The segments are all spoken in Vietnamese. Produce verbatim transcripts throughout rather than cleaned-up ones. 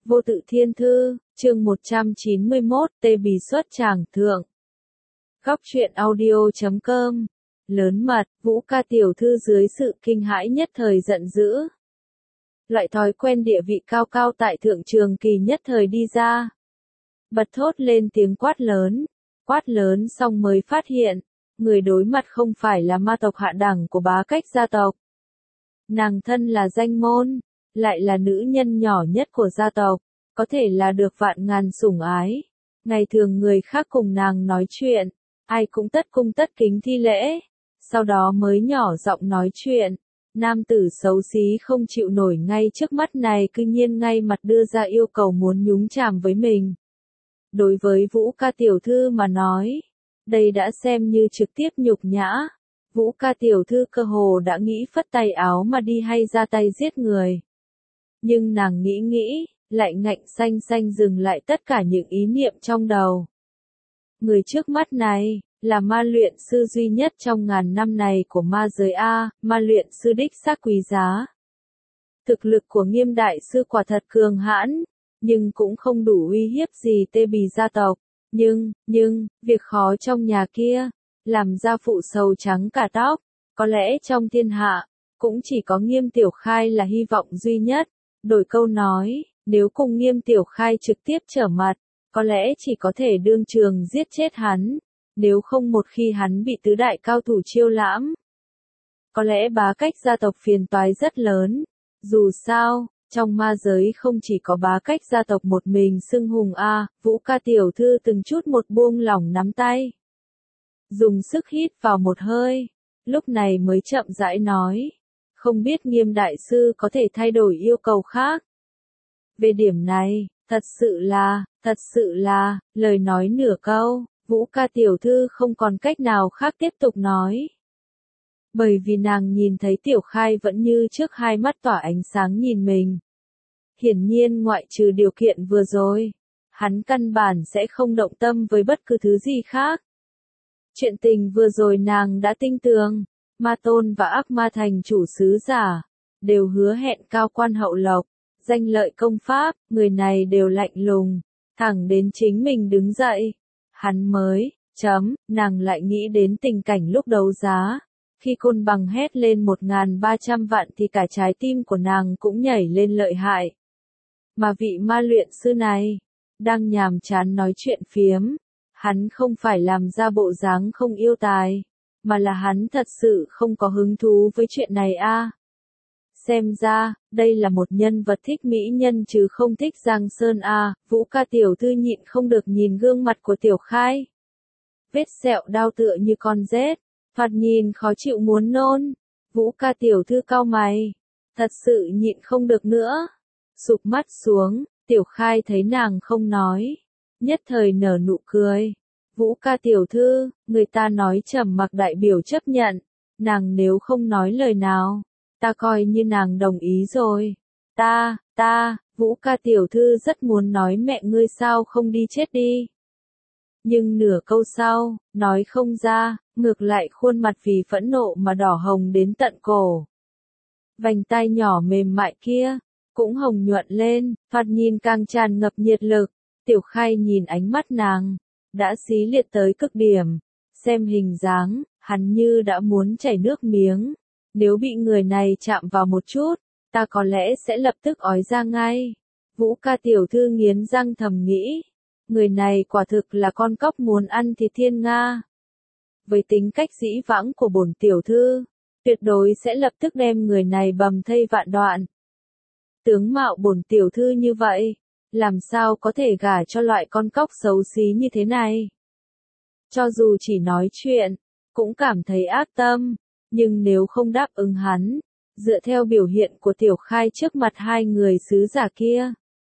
Vô Tự Thiên Thư, chương một trăm chín mươi mốt, Tê Bì Xuất Tràng Thượng. Góc truyện audio chấm com. Lớn mật, Vũ Ca tiểu thư dưới sự kinh hãi nhất thời giận dữ. Loại thói quen địa vị cao cao tại thượng trường kỳ nhất thời đi ra. Bật thốt lên tiếng quát lớn. Quát lớn xong mới phát hiện, người đối mặt không phải là ma tộc hạ đẳng của bá cách gia tộc. Nàng thân là danh môn, lại là nữ nhân nhỏ nhất của gia tộc, có thể là được vạn ngàn sủng ái. Ngày thường người khác cùng nàng nói chuyện, ai cũng tất cung tất kính thi lễ, sau đó mới nhỏ giọng nói chuyện. Nam tử xấu xí không chịu nổi ngay trước mắt này cư nhiên ngay mặt đưa ra yêu cầu muốn nhúng chàm với mình. Đối với Vũ Ca tiểu thư mà nói, đây đã xem như trực tiếp nhục nhã. Vũ Ca tiểu thư cơ hồ đã nghĩ phất tay áo mà đi hay ra tay giết người. Nhưng nàng nghĩ nghĩ, lại ngạnh xanh xanh dừng lại tất cả những ý niệm trong đầu. Người trước mắt này, là ma luyện sư duy nhất trong ngàn năm này của ma giới A, ma luyện sư đích xác quý giá. Thực lực của Nghiêm đại sư quả thật cường hãn, nhưng cũng không đủ uy hiếp gì Tê Bì gia tộc. Nhưng, nhưng, việc khó trong nhà kia, làm gia phụ sầu trắng cả tóc, có lẽ trong thiên hạ, cũng chỉ có Nghiêm Tiểu Khai là hy vọng duy nhất. Đổi câu nói, nếu cùng Nghiêm Tiểu Khai trực tiếp trở mặt, có lẽ chỉ có thể đương trường giết chết hắn, nếu không một khi hắn bị tứ đại cao thủ chiêu lãm. Có lẽ bá cách gia tộc phiền toái rất lớn, dù sao, trong ma giới không chỉ có bá cách gia tộc một mình xưng hùng A, Vũ Ca tiểu thư từng chút một buông lỏng nắm tay. Dùng sức hít vào một hơi, lúc này mới chậm rãi nói. Không biết Nghiêm đại sư có thể thay đổi yêu cầu khác. Về điểm này, thật sự là, thật sự là, lời nói nửa câu, Vũ Ca tiểu thư không còn cách nào khác tiếp tục nói. Bởi vì nàng nhìn thấy Tiểu Khai vẫn như trước hai mắt tỏa ánh sáng nhìn mình. Hiển nhiên ngoại trừ điều kiện vừa rồi, hắn căn bản sẽ không động tâm với bất cứ thứ gì khác. Chuyện tình vừa rồi nàng đã tinh tường. Ma Tôn và Ác Ma Thành chủ sứ giả, đều hứa hẹn cao quan hậu lộc, danh lợi công pháp, người này đều lạnh lùng, thẳng đến chính mình đứng dậy. Hắn mới, chấm, nàng lại nghĩ đến tình cảnh lúc đấu giá, khi Côn Bằng hét lên một ngàn ba trăm vạn thì cả trái tim của nàng cũng nhảy lên lợi hại. Mà vị ma luyện sư này, đang nhàm chán nói chuyện phiếm, hắn không phải làm ra bộ dáng không yêu tài. Mà là hắn thật sự không có hứng thú với chuyện này a. À. Xem ra, đây là một nhân vật thích mỹ nhân chứ không thích Giang Sơn a. À. Vũ Ca tiểu thư nhịn không được nhìn gương mặt của Tiểu Khai. Vết sẹo đau tựa như con rết, thoạt nhìn khó chịu muốn nôn. Vũ Ca tiểu thư cau mày, thật sự nhịn không được nữa. Sụp mắt xuống, Tiểu Khai thấy nàng không nói, nhất thời nở nụ cười. Vũ Ca tiểu thư, người ta nói trầm mặc đại biểu chấp nhận, nàng nếu không nói lời nào, ta coi như nàng đồng ý rồi. Ta, ta, Vũ Ca tiểu thư rất muốn nói mẹ ngươi sao không đi chết đi. Nhưng nửa câu sau, nói không ra, ngược lại khuôn mặt vì phẫn nộ mà đỏ hồng đến tận cổ. Vành tai nhỏ mềm mại kia, cũng hồng nhuận lên, thoạt nhìn càng tràn ngập nhiệt lực. Tiểu Khai nhìn ánh mắt nàng, đã xí liệt tới cực điểm, xem hình dáng, hắn như đã muốn chảy nước miếng. Nếu bị người này chạm vào một chút, ta có lẽ sẽ lập tức ói ra ngay. Vũ Ca tiểu thư nghiến răng thầm nghĩ, người này quả thực là con cóc muốn ăn thịt thiên nga. Với tính cách dĩ vãng của bổn tiểu thư, tuyệt đối sẽ lập tức đem người này bầm thây vạn đoạn. Tướng mạo bổn tiểu thư như vậy, làm sao có thể gả cho loại con cóc xấu xí như thế này. Cho dù chỉ nói chuyện, cũng cảm thấy ác tâm, nhưng nếu không đáp ứng hắn, dựa theo biểu hiện của Tiểu Khai trước mặt hai người sứ giả kia,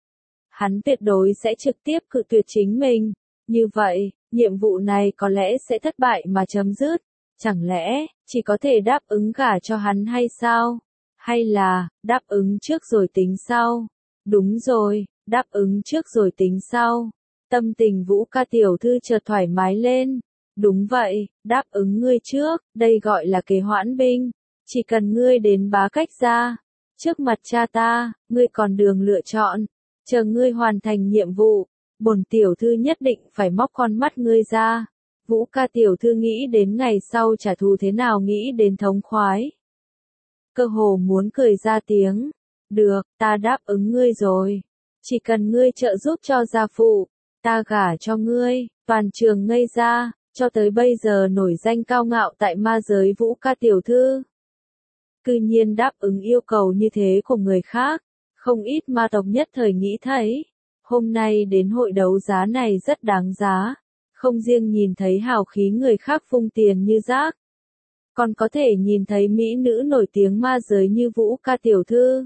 hắn tuyệt đối sẽ trực tiếp cự tuyệt chính mình. Như vậy, nhiệm vụ này có lẽ sẽ thất bại mà chấm dứt. Chẳng lẽ, chỉ có thể đáp ứng gả cho hắn hay sao? Hay là, đáp ứng trước rồi tính sau? Đúng rồi, đáp ứng trước rồi tính sau. Tâm tình Vũ Ca tiểu thư chợt thoải mái lên. Đúng vậy, đáp ứng ngươi trước, đây gọi là kế hoãn binh. Chỉ cần ngươi đến bá cách gia, trước mặt cha ta, ngươi còn đường lựa chọn. Chờ ngươi hoàn thành nhiệm vụ, bổn tiểu thư nhất định phải móc con mắt ngươi ra. Vũ ca tiểu thư nghĩ đến ngày sau trả thù thế nào nghĩ đến thống khoái. Cơ hồ muốn cười ra tiếng. Được, ta đáp ứng ngươi rồi. Chỉ cần ngươi trợ giúp cho gia phụ, ta gả cho ngươi. Toàn trường ngây ra, cho tới bây giờ nổi danh cao ngạo tại ma giới Vũ ca tiểu thư. Cư nhiên đáp ứng yêu cầu như thế của người khác. Không ít ma tộc nhất thời nghĩ thấy. Hôm nay đến hội đấu giá này rất đáng giá. Không riêng nhìn thấy hào khí người khác phung tiền như rác, còn có thể nhìn thấy mỹ nữ nổi tiếng ma giới như Vũ ca tiểu thư.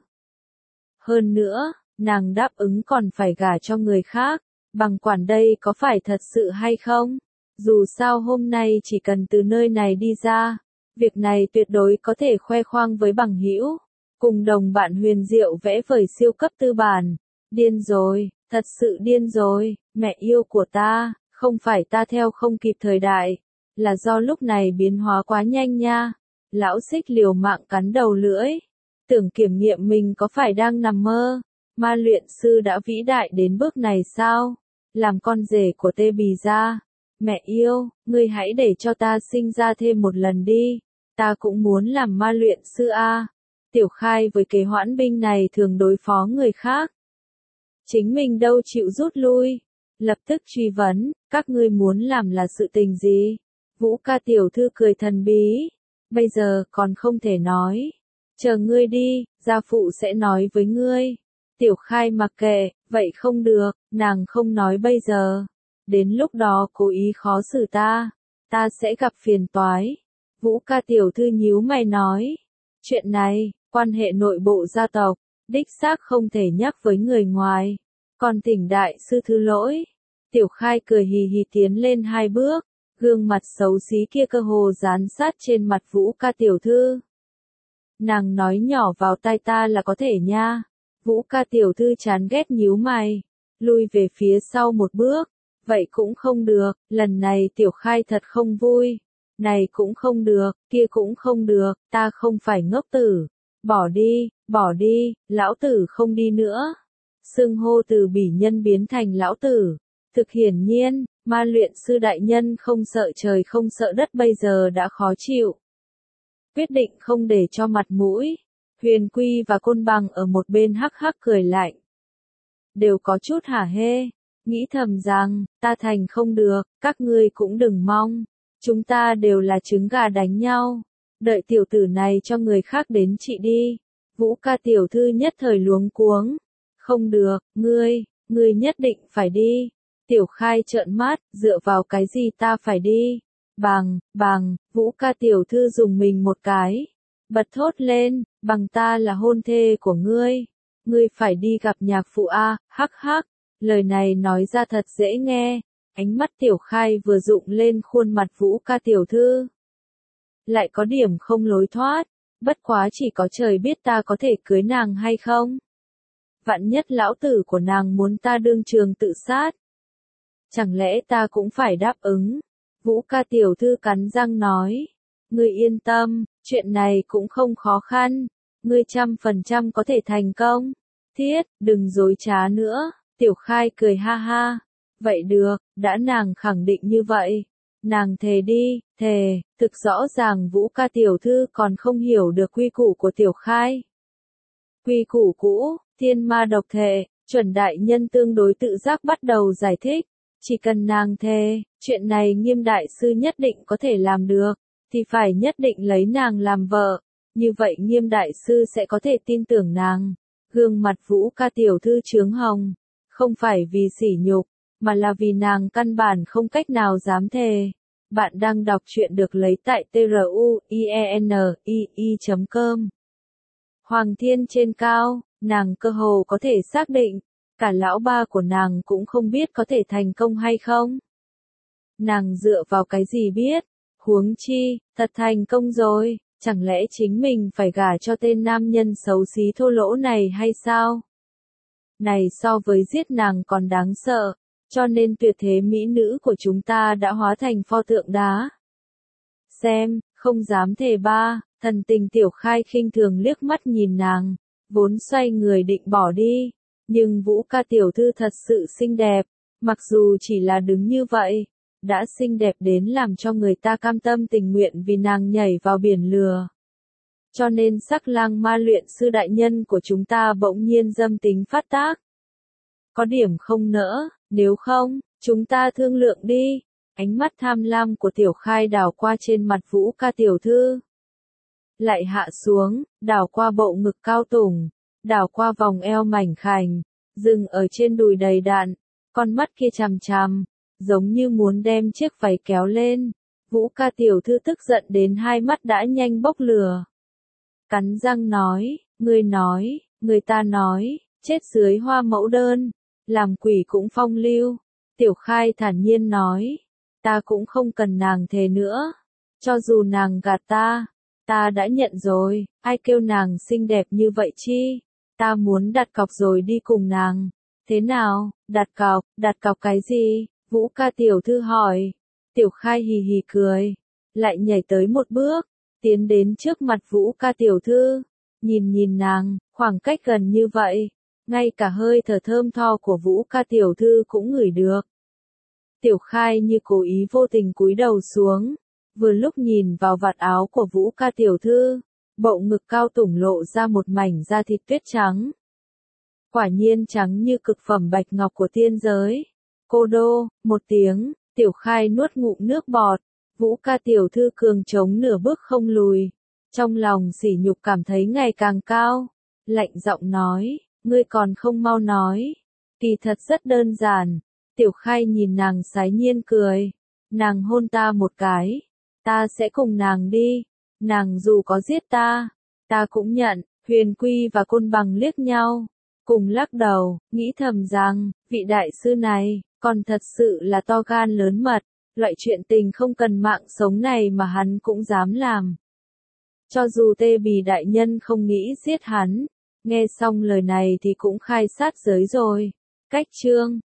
Hơn nữa, nàng đáp ứng còn phải gả cho người khác, bằng quản đây có phải thật sự hay không? Dù sao hôm nay chỉ cần từ nơi này đi ra, việc này tuyệt đối có thể khoe khoang với bằng hữu, cùng đồng bạn huyền diệu vẽ vời siêu cấp tư bản. Điên rồi, thật sự điên rồi, mẹ yêu của ta. Không phải ta theo không kịp thời đại, là do lúc này biến hóa quá nhanh nha. Lão xích liều mạng cắn đầu lưỡi, tưởng kiểm nghiệm mình có phải đang nằm mơ. Ma luyện sư đã vĩ đại đến bước này sao? Làm con rể của Tê Bì Gia. Mẹ yêu, ngươi hãy để cho ta sinh ra thêm một lần đi. Ta cũng muốn làm ma luyện sư a. Tiểu Khai với kế hoãn binh này thường đối phó người khác. Chính mình đâu chịu rút lui. Lập tức truy vấn, các ngươi muốn làm là sự tình gì? Vũ ca tiểu thư cười thần bí. Bây giờ còn không thể nói. Chờ ngươi đi, gia phụ sẽ nói với ngươi. Tiểu Khai mặc kệ, vậy không được, nàng không nói bây giờ. Đến lúc đó cố ý khó xử ta, ta sẽ gặp phiền toái. Vũ ca tiểu thư nhíu mày nói. Chuyện này, quan hệ nội bộ gia tộc, đích xác không thể nhắc với người ngoài. Còn thỉnh đại sư thứ lỗi. Tiểu Khai cười hì hì tiến lên hai bước, gương mặt xấu xí kia cơ hồ dán sát trên mặt Vũ ca tiểu thư. Nàng nói nhỏ vào tai ta là có thể nha. Vũ ca tiểu thư chán ghét nhíu mày, lui về phía sau một bước. Vậy cũng không được, lần này Tiểu Khai thật không vui. Này cũng không được, kia cũng không được, ta không phải ngốc tử. Bỏ đi, bỏ đi, lão tử không đi nữa. Xưng hô từ bỉ nhân biến thành lão tử. Thực hiển nhiên, ma luyện sư đại nhân không sợ trời không sợ đất bây giờ đã khó chịu. Quyết định không để cho mặt mũi. Huyền Quy và Côn Bằng ở một bên hắc hắc cười lạnh. Đều có chút hả hê. Nghĩ thầm rằng, ta thành không được, các ngươi cũng đừng mong. Chúng ta đều là trứng gà đánh nhau. Đợi tiểu tử này cho người khác đến trị đi. Vũ ca tiểu thư nhất thời luống cuống. Không được, ngươi, ngươi nhất định phải đi. Tiểu Khai trợn mắt, dựa vào cái gì ta phải đi? Bằng, bằng, Vũ ca tiểu thư dùng mình một cái. Bật thốt lên, bằng ta là hôn thê của ngươi. Ngươi phải đi gặp nhạc phụ a, hắc hắc. Lời này nói ra thật dễ nghe. Ánh mắt Tiểu Khai vừa rụng lên khuôn mặt Vũ ca tiểu thư. Lại có điểm không lối thoát. Bất quá chỉ có trời biết ta có thể cưới nàng hay không. Vạn nhất lão tử của nàng muốn ta đương trường tự sát. Chẳng lẽ ta cũng phải đáp ứng? Vũ ca tiểu thư cắn răng nói. Ngươi yên tâm, chuyện này cũng không khó khăn. Ngươi trăm phần trăm có thể thành công. Thiết, đừng dối trá nữa. Tiểu Khai cười ha ha. Vậy được, đã nàng khẳng định như vậy. Nàng thề đi, thề, thực rõ ràng Vũ ca tiểu thư còn không hiểu được quy củ của Tiểu Khai. Quy củ cũ, thiên ma độc thề, chuẩn đại nhân tương đối tự giác bắt đầu giải thích. Chỉ cần nàng thề, chuyện này Nghiêm đại sư nhất định có thể làm được, thì phải nhất định lấy nàng làm vợ. Như vậy Nghiêm đại sư sẽ có thể tin tưởng nàng. Gương mặt Vũ ca tiểu thư chướng hồng. Không phải vì sỉ nhục, mà là vì nàng căn bản không cách nào dám thề. Bạn đang đọc truyện được lấy tại truyện chấm com. Hoàng thiên trên cao, nàng cơ hồ có thể xác định, cả lão ba của nàng cũng không biết có thể thành công hay không. Nàng dựa vào cái gì biết, huống chi, thật thành công rồi, chẳng lẽ chính mình phải gả cho tên nam nhân xấu xí thô lỗ này hay sao? Này so với giết nàng còn đáng sợ, cho nên tuyệt thế mỹ nữ của chúng ta đã hóa thành pho tượng đá. Xem, không dám thề ba, thần tình Tiểu Khai khinh thường liếc mắt nhìn nàng, vốn xoay người định bỏ đi, Nhưng Vũ ca tiểu thư thật sự xinh đẹp, mặc dù chỉ là đứng như vậy, đã xinh đẹp đến làm cho người ta cam tâm tình nguyện vì nàng nhảy vào biển lừa. Cho nên Sắc Lang Ma luyện sư đại nhân của chúng ta bỗng nhiên dâm tính phát tác. Có điểm không nỡ, nếu không, chúng ta thương lượng đi. Ánh mắt tham lam của Tiểu Khai đảo qua trên mặt Vũ ca tiểu thư. Lại hạ xuống, đảo qua bộ ngực cao tủng, đảo qua vòng eo mảnh khảnh, dừng ở trên đùi đầy đặn, con mắt kia chằm chằm, giống như muốn đem chiếc váy kéo lên. Vũ ca tiểu thư tức giận đến hai mắt đã nhanh bốc lửa. Cắn răng nói, ngươi nói, người ta nói, chết dưới hoa mẫu đơn, làm quỷ cũng phong lưu. Tiểu Khai thản nhiên nói, ta cũng không cần nàng thề nữa, cho dù nàng gạt ta, ta đã nhận rồi, ai kêu nàng xinh đẹp như vậy chi, ta muốn đặt cọc rồi đi cùng nàng. Thế nào, đặt cọc, đặt cọc cái gì? Vũ ca tiểu thư hỏi. Tiểu Khai hì hì cười, lại nhảy tới một bước, tiến đến trước mặt Vũ ca tiểu thư, nhìn nhìn nàng, khoảng cách gần như vậy, ngay cả hơi thở thơm tho của Vũ ca tiểu thư cũng ngửi được. Tiểu Khai như cố ý vô tình cúi đầu xuống, vừa lúc nhìn vào vạt áo của Vũ ca tiểu thư, bộ ngực cao tủng lộ ra một mảnh da thịt tuyết trắng. Quả nhiên trắng như cực phẩm bạch ngọc của tiên giới. Cô đô, một tiếng, Tiểu Khai nuốt ngụm nước bọt, Vũ ca tiểu thư cường chống nửa bước không lùi. Trong lòng sỉ nhục cảm thấy ngày càng cao, lạnh giọng nói, ngươi còn không mau nói. Kỳ thật rất đơn giản. Tiểu Khai nhìn nàng sái nhiên cười, nàng hôn ta một cái, ta sẽ cùng nàng đi, nàng dù có giết ta, ta cũng nhận. Huyền Quy và Côn Bằng liếc nhau, cùng lắc đầu, nghĩ thầm rằng, vị đại sư này, còn thật sự là to gan lớn mật, loại chuyện tình không cần mạng sống này mà hắn cũng dám làm. Cho dù Tê Bì đại nhân không nghĩ giết hắn, nghe xong lời này thì cũng khai sát giới rồi. Cách chương